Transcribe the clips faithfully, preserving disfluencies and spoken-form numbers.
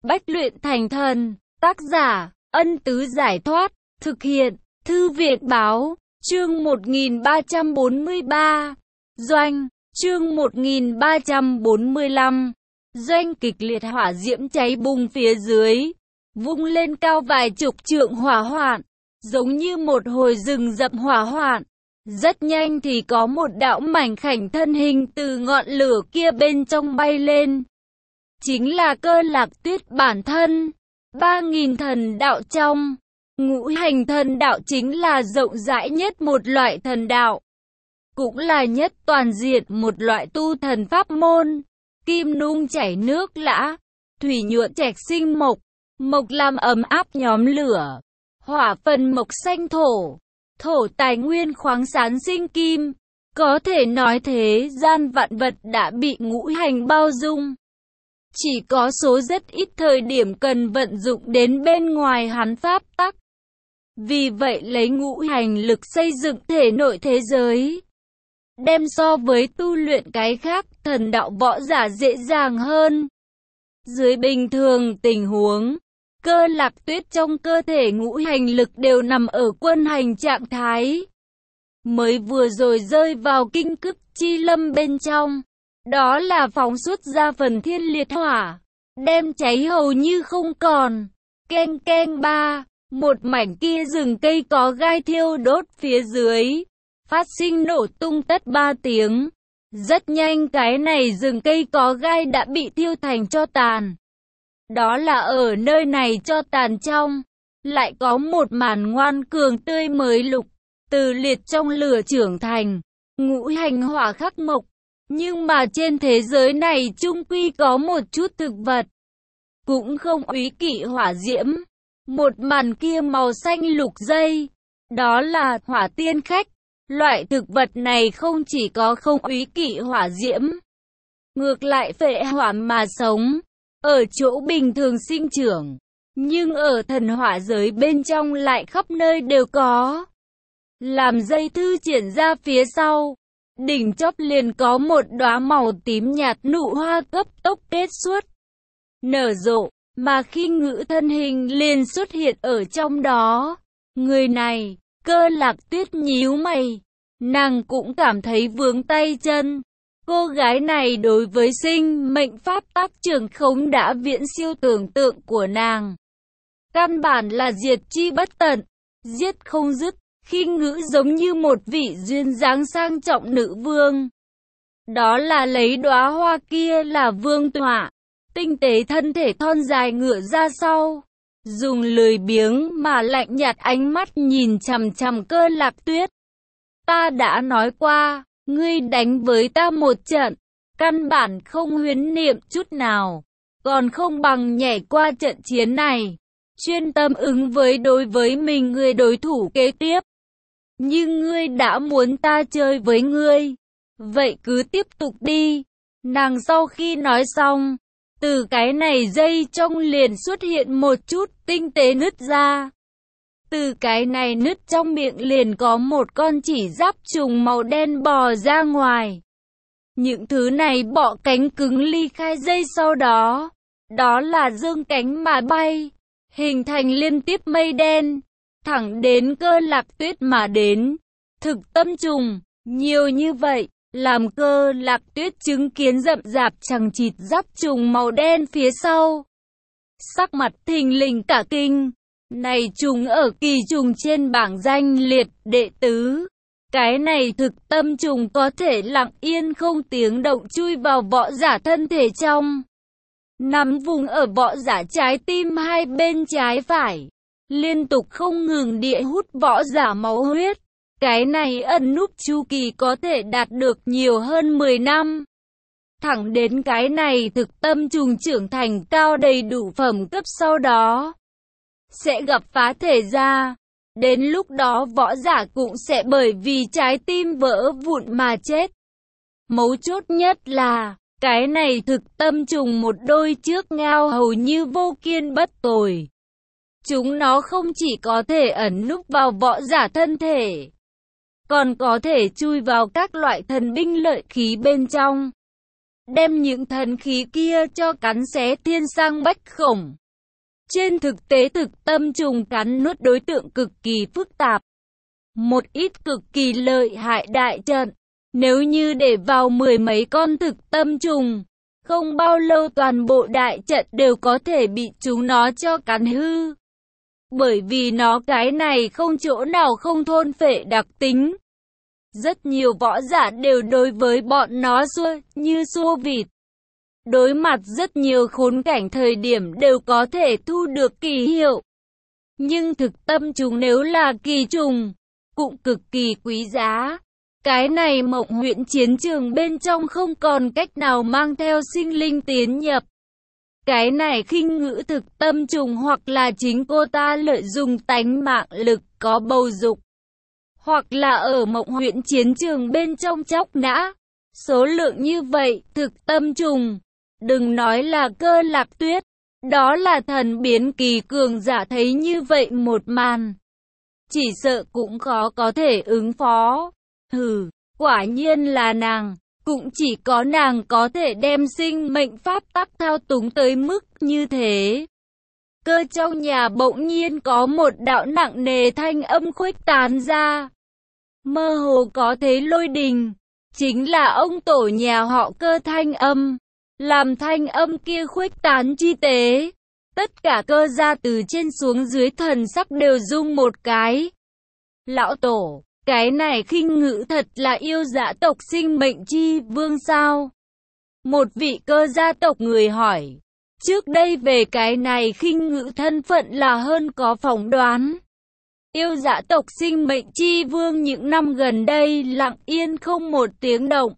bách luyện thành thần. Tác giả, Ân Tứ Giải Thoát. Thực hiện, Thư viện Báo. Chương một nghìn ba trăm bốn mươi ba. Doanh. Chương một nghìn ba trăm bốn mươi lăm. Doanh kịch liệt hỏa diễm cháy bùng phía dưới, vung lên cao vài chục trượng hỏa hoạn, giống như một hồi rừng rậm hỏa hoạn. Rất nhanh thì có một đạo mảnh khảnh thân hình từ ngọn lửa kia bên trong bay lên. Chính là Cơ Lạc Tuyết bản thân. Ba nghìn thần đạo trong, ngũ hành thần đạo chính là rộng rãi nhất một loại thần đạo, cũng là nhất toàn diện một loại tu thần pháp môn. Kim nung chảy nước lã, thủy nhuận trạch sinh mộc, mộc làm ấm áp nhóm lửa, hỏa phần mộc xanh thổ, thổ tài nguyên khoáng sản sinh kim. Có thể nói thế gian vạn vật đã bị ngũ hành bao dung. Chỉ có số rất ít thời điểm cần vận dụng đến bên ngoài hắn pháp tắc. Vì vậy lấy ngũ hành lực xây dựng thể nội thế giới, đem so với tu luyện cái khác thần đạo võ giả dễ dàng hơn. Dưới bình thường tình huống, Cơ Lạc Tuyết trong cơ thể ngũ hành lực đều nằm ở quân hành trạng thái. Mới vừa rồi rơi vào kinh cức chi lâm bên trong, đó là phóng xuất ra phần thiên liệt hỏa, đem cháy hầu như không còn. Keng keng ba, một mảnh kia rừng cây có gai thiêu đốt phía dưới, phát sinh nổ tung tất ba tiếng. Rất nhanh cái này rừng cây có gai đã bị thiêu thành tro tàn. Đó là ở nơi này tro tàn trong, lại có một màn ngoan cường tươi mới lục, từ liệt trong lửa trưởng thành, ngũ hành hỏa khắc mộc. Nhưng mà trên thế giới này chung quy có một chút thực vật, cũng không úy kỵ hỏa diễm. Một màn kia màu xanh lục dây, đó là hỏa tiên khách. Loại thực vật này không chỉ có không úy kỵ hỏa diễm, ngược lại phệ hỏa mà sống, ở chỗ bình thường sinh trưởng, nhưng ở thần hỏa giới bên trong lại khắp nơi đều có. Làm dây thư triển ra phía sau, đỉnh chóp liền có một đóa màu tím nhạt nụ hoa cấp tốc kết xuất, nở rộ, mà khi ngự thân hình liền xuất hiện ở trong đó. Người này, Cơ Lạc Tuyết nhíu mày, nàng cũng cảm thấy vướng tay chân. Cô gái này đối với sinh mệnh pháp tắc trường khống đã viễn siêu tưởng tượng của nàng. Căn bản là diệt chi bất tận, giết không dứt, khi ngữ giống như một vị duyên dáng sang trọng nữ vương. Đó là lấy đóa hoa kia là vương tọa, tinh tế thân thể thon dài ngửa ra sau, dùng lười biếng mà lạnh nhạt ánh mắt nhìn chằm chằm Cơ Lạc Tuyết. Ta đã nói qua, ngươi đánh với ta một trận, căn bản không huyễn niệm chút nào, còn không bằng nhảy qua trận chiến này, chuyên tâm ứng với đối với mình người đối thủ kế tiếp. Nhưng ngươi đã muốn ta chơi với ngươi, vậy cứ tiếp tục đi. Nàng sau khi nói xong, từ cái này dây trong liền xuất hiện một chút tinh tế nứt ra. Từ cái này nứt trong miệng liền có một con chỉ giáp trùng màu đen bò ra ngoài. Những thứ này bọ cánh cứng ly khai dây sau đó, đó là dương cánh mà bay, hình thành liên tiếp mây đen, thẳng đến Cơ Lạc Tuyết mà đến. Thực tâm trùng, nhiều như vậy, làm Cơ Lạc Tuyết chứng kiến rậm rạp chằng chịt giáp trùng màu đen phía sau. Sắc mặt thình lình cả kinh. Này trùng ở kỳ trùng trên bảng danh liệt đệ tứ. Cái này thực tâm trùng có thể lặng yên không tiếng động chui vào võ giả thân thể trong, nắm vùng ở võ giả trái tim hai bên trái phải, liên tục không ngừng địa hút võ giả máu huyết. Cái này ẩn núp chu kỳ có thể đạt được nhiều hơn mười năm. Thẳng đến cái này thực tâm trùng trưởng thành cao đầy đủ phẩm cấp sau đó, sẽ gặp phá thể ra. Đến lúc đó võ giả cũng sẽ bởi vì trái tim vỡ vụn mà chết. Mấu chốt nhất là, cái này thực tâm trùng một đôi trước ngao hầu như vô kiên bất tồi. Chúng nó không chỉ có thể ẩn núp vào võ giả thân thể, còn có thể chui vào các loại thần binh lợi khí bên trong. đem những thần khí kia cho cắn xé thiên sang bách khổng. Trên thực tế thực tâm trùng cắn nuốt đối tượng cực kỳ phức tạp. Một ít cực kỳ lợi hại đại trận, nếu như để vào mười mấy con thực tâm trùng, không bao lâu toàn bộ đại trận đều có thể bị chúng nó cho cắn hư. Bởi vì nó cái này không chỗ nào không thôn phệ đặc tính. Rất nhiều võ giả đều đối với bọn nó xua như xua vịt. Đối mặt rất nhiều khốn cảnh thời điểm đều có thể thu được kỳ hiệu. Nhưng thực tâm trùng nếu là kỳ trùng, cũng cực kỳ quý giá. Cái này Mộng Huyễn chiến trường bên trong không còn cách nào mang theo sinh linh tiến nhập. Cái này khinh ngữ thực tâm trùng hoặc là chính cô ta lợi dụng tánh mạng lực có bầu dục. Hoặc là ở Mộng Huyễn chiến trường bên trong chóc nã. Số lượng như vậy thực tâm trùng. Đừng nói là Cơ Lạc Tuyết. Đó là thần biến kỳ cường giả thấy như vậy một màn. Chỉ sợ cũng khó có thể ứng phó. Hừ, quả nhiên là nàng. Cũng chỉ có nàng có thể đem sinh mệnh pháp tắc thao túng tới mức như thế. Cơ trong nhà bỗng nhiên có một đạo nặng nề thanh âm khuếch tán ra. Mơ hồ có thế lôi đình. Chính là ông tổ nhà họ Cơ thanh âm. Làm thanh âm kia khuếch tán chi tế. Tất cả Cơ gia từ trên xuống dưới thần sắc đều rung một cái. Lão tổ, cái này khinh ngữ thật là yêu dã tộc sinh mệnh chi vương sao? Một vị Cơ gia tộc người hỏi. Trước đây về cái này khinh ngữ thân phận là hơn có phỏng đoán. Yêu dã tộc sinh mệnh chi vương những năm gần đây lặng yên không một tiếng động.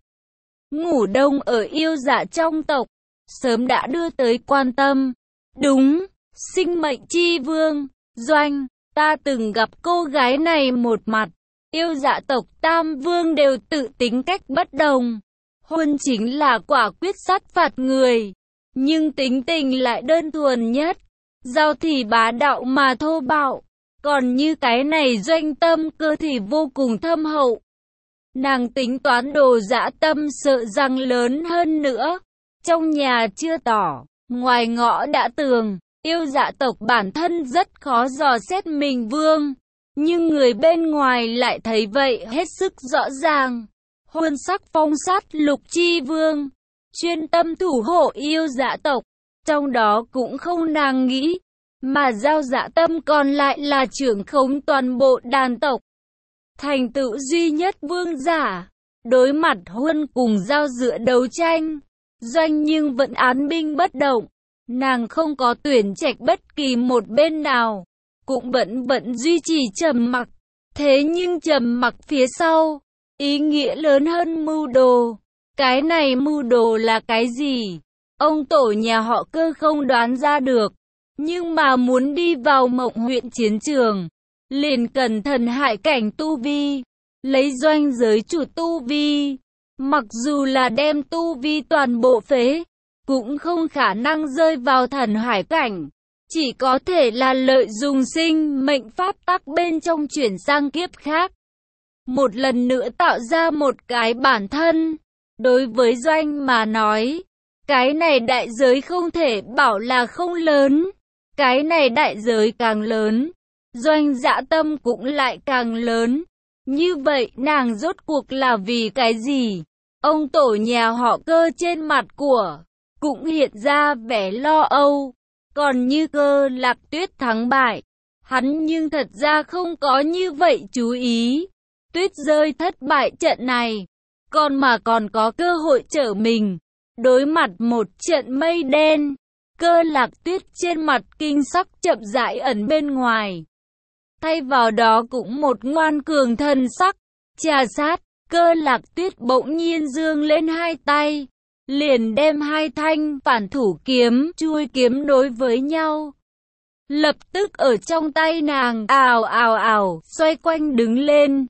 Ngủ đông ở yêu dã trong tộc, sớm đã đưa tới quan tâm. Đúng, sinh mệnh chi vương, Doanh, ta từng gặp cô gái này một mặt. Yêu dã tộc Tam Vương đều tự tính cách bất đồng. Huân chính là quả quyết sát phạt người, nhưng tính tình lại đơn thuần nhất. Giao thì bá đạo mà thô bạo, còn như cái này Doanh tâm cơ thì vô cùng thâm hậu. Nàng tính toán đồ dã tâm sợ rằng lớn hơn nữa. Trong nhà chưa tỏ, ngoài ngõ đã tường. Yêu dã tộc bản thân rất khó dò xét mình vương, nhưng người bên ngoài lại thấy vậy hết sức rõ ràng. Huân sắc phong sát lục chi vương, chuyên tâm thủ hộ yêu dã tộc, trong đó cũng không nàng nghĩ, mà Giao dã tâm còn lại là trưởng khống toàn bộ đàn tộc. Thành tựu duy nhất vương giả, đối mặt Huân cùng Giao dựa đấu tranh, Doanh nhưng vẫn án binh bất động. Nàng không có tuyển trạch bất kỳ một bên nào, cũng vẫn vẫn duy trì trầm mặc. Thế nhưng trầm mặc phía sau, ý nghĩa lớn hơn mưu đồ. Cái này mưu đồ là cái gì? Ông tổ nhà họ Cơ không đoán ra được. Nhưng mà muốn đi vào Mộng Huyễn chiến trường, liền cần thần hải cảnh tu vi, lấy Doanh giới chủ tu vi. Mặc dù là đem tu vi toàn bộ phế, cũng không khả năng rơi vào thần hải cảnh. Chỉ có thể là lợi dụng sinh mệnh pháp tắc bên trong chuyển sang kiếp khác. Một lần nữa tạo ra một cái bản thân. Đối với Doanh mà nói, cái này đại giới không thể bảo là không lớn. Cái này đại giới càng lớn, Doanh dã tâm cũng lại càng lớn. Như vậy nàng rốt cuộc là vì cái gì? Ông tổ nhà họ Cơ trên mặt của cũng hiện ra vẻ lo âu. Còn như Cơ Lạc Tuyết thắng bại, hắn nhưng thật ra không có như vậy chú ý. Tuyết rơi thất bại trận này, còn mà còn có cơ hội trở mình. Đối mặt một trận mây đen, Cơ Lạc Tuyết trên mặt kinh sắc chậm rãi ẩn bên ngoài. Thay vào đó cũng một ngoan cường thần sắc, trà sát. Cơ Lạc Tuyết bỗng nhiên giương lên hai tay, liền đem hai thanh phản thủ kiếm, chuôi kiếm đối với nhau. Lập tức ở trong tay nàng, ào ào ào, xoay quanh đứng lên.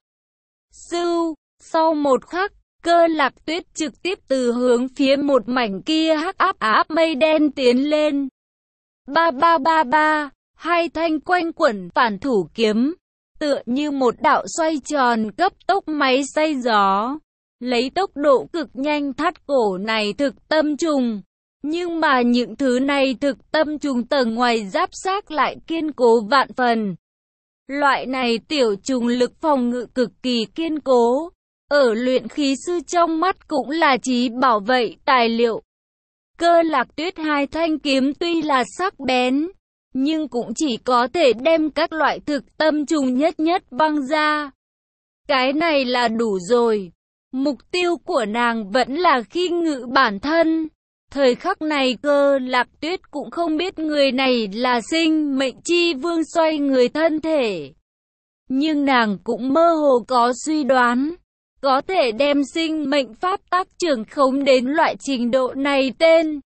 Sưu, sau một khắc, Cơ Lạc Tuyết trực tiếp từ hướng phía một mảnh kia hắc áp áp mây đen tiến lên. Ba ba ba ba, hai thanh quanh quẩn phản thủ kiếm, tựa như một đạo xoay tròn cấp tốc máy xay gió. lấy tốc độ cực nhanh thắt cổ này thực tâm trùng. Nhưng mà những thứ này thực tâm trùng tầng ngoài giáp xác lại kiên cố vạn phần. Loại này tiểu trùng lực phòng ngự cực kỳ kiên cố. Ở luyện khí sư trong mắt cũng là trí bảo vệ tài liệu. Cơ Lạc Tuyết hai thanh kiếm tuy là sắc bén, nhưng cũng chỉ có thể đem các loại thực tâm trùng nhất nhất văng ra. Cái này là đủ rồi. Mục tiêu của nàng vẫn là khinh ngự bản thân. Thời khắc này Cơ Lạc Tuyết cũng không biết người này là sinh mệnh chi vương xoay người thân thể. Nhưng nàng cũng mơ hồ có suy đoán. Có thể đem sinh mệnh pháp tắc trưởng khống đến loại trình độ này tên.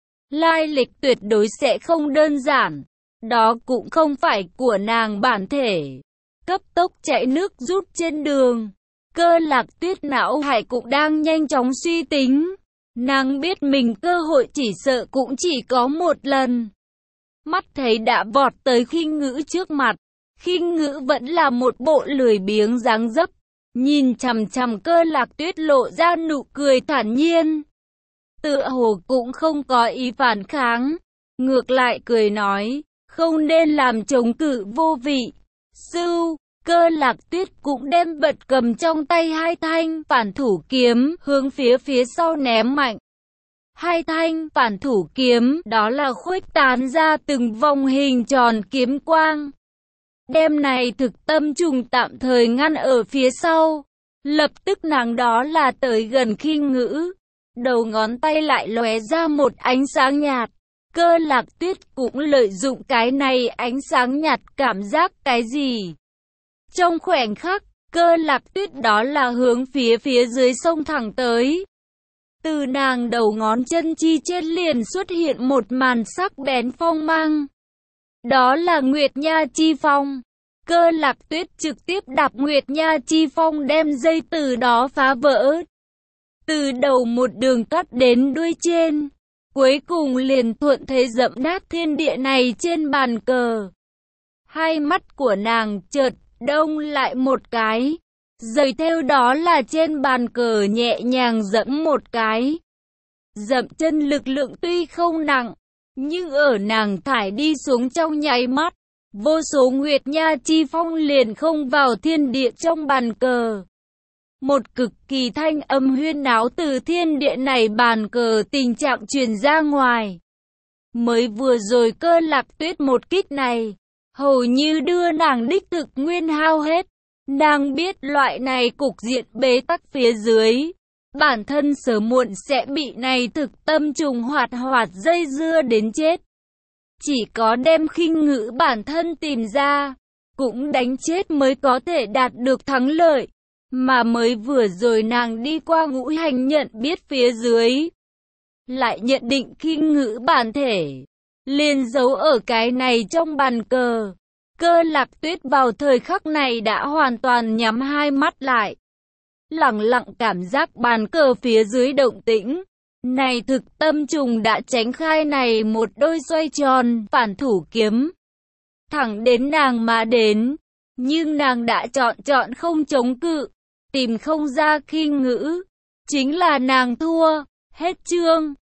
Lai lịch tuyệt đối sẽ không đơn giản. Đó cũng không phải của nàng bản thể. Cấp tốc chạy nước rút trên đường. Cơ Lạc Tuyết não hải cũng đang nhanh chóng suy tính. Nàng biết mình cơ hội chỉ sợ cũng chỉ có một lần. Mắt thấy đã vọt tới khinh ngữ trước mặt. Khinh ngữ vẫn là một bộ lười biếng dáng dấp. Nhìn chằm chằm Cơ Lạc Tuyết lộ ra nụ cười thản nhiên. Tựa hồ cũng không có ý phản kháng. Ngược lại cười nói, không nên làm chống cự vô vị. Sưu, Cơ Lạc Tuyết cũng đem vật cầm trong tay hai thanh phản thủ kiếm hướng phía phía sau ném mạnh. Hai thanh phản thủ kiếm đó là khuếch tán ra từng vòng hình tròn kiếm quang. Đem này thực tâm trùng tạm thời ngăn ở phía sau. Lập tức nàng đó là tới gần khinh ngữ. Đầu ngón tay lại lóe ra một ánh sáng nhạt. Cơ Lạc Tuyết cũng lợi dụng cái này ánh sáng nhạt cảm giác cái gì. Trong khoảnh khắc, Cơ Lạc Tuyết đó là hướng phía phía dưới sông thẳng tới. Từ nàng đầu ngón chân chi trên liền xuất hiện một màn sắc bén phong mang. Đó là Nguyệt Nha Chi Phong. Cơ Lạc Tuyết trực tiếp đạp Nguyệt Nha Chi Phong đem dây từ đó phá vỡ. Từ đầu một đường cắt đến đuôi trên. Cuối cùng liền thuận thế dẫm nát thiên địa này trên bàn cờ. Hai mắt của nàng chợt đông lại một cái. Rồi theo đó là trên bàn cờ nhẹ nhàng dẫm một cái. Dậm chân lực lượng tuy không nặng, nhưng ở nàng thải đi xuống trong nháy mắt. Vô số Nguyệt Nha Chi Phong liền không vào thiên địa trong bàn cờ. Một cực kỳ thanh âm huyên náo từ thiên địa này bàn cờ tình trạng truyền ra ngoài. Mới vừa rồi Cơ Lạc Tuyết một kích này, hầu như đưa nàng đích thực nguyên hao hết. Nàng biết loại này cục diện bế tắc phía dưới. Bản thân sớm muộn sẽ bị này thực tâm trùng hoạt hoạt dây dưa đến chết. Chỉ có đem khinh ngữ bản thân tìm ra, cũng đánh chết mới có thể đạt được thắng lợi. Mà mới vừa rồi nàng đi qua ngũ hành nhận biết phía dưới. Lại nhận định khinh ngữ bản thể. Liền giấu ở cái này trong bàn cờ. Cơ Lạc Tuyết vào thời khắc này đã hoàn toàn nhắm hai mắt lại. Lặng lặng cảm giác bàn cờ phía dưới động tĩnh. Này thực tâm trùng đã tránh khai này một đôi xoay tròn phản thủ kiếm. Thẳng đến nàng mà đến. Nhưng nàng đã chọn chọn không chống cự. Tìm không ra khinh ngữ. Chính là nàng thua. Hết chương.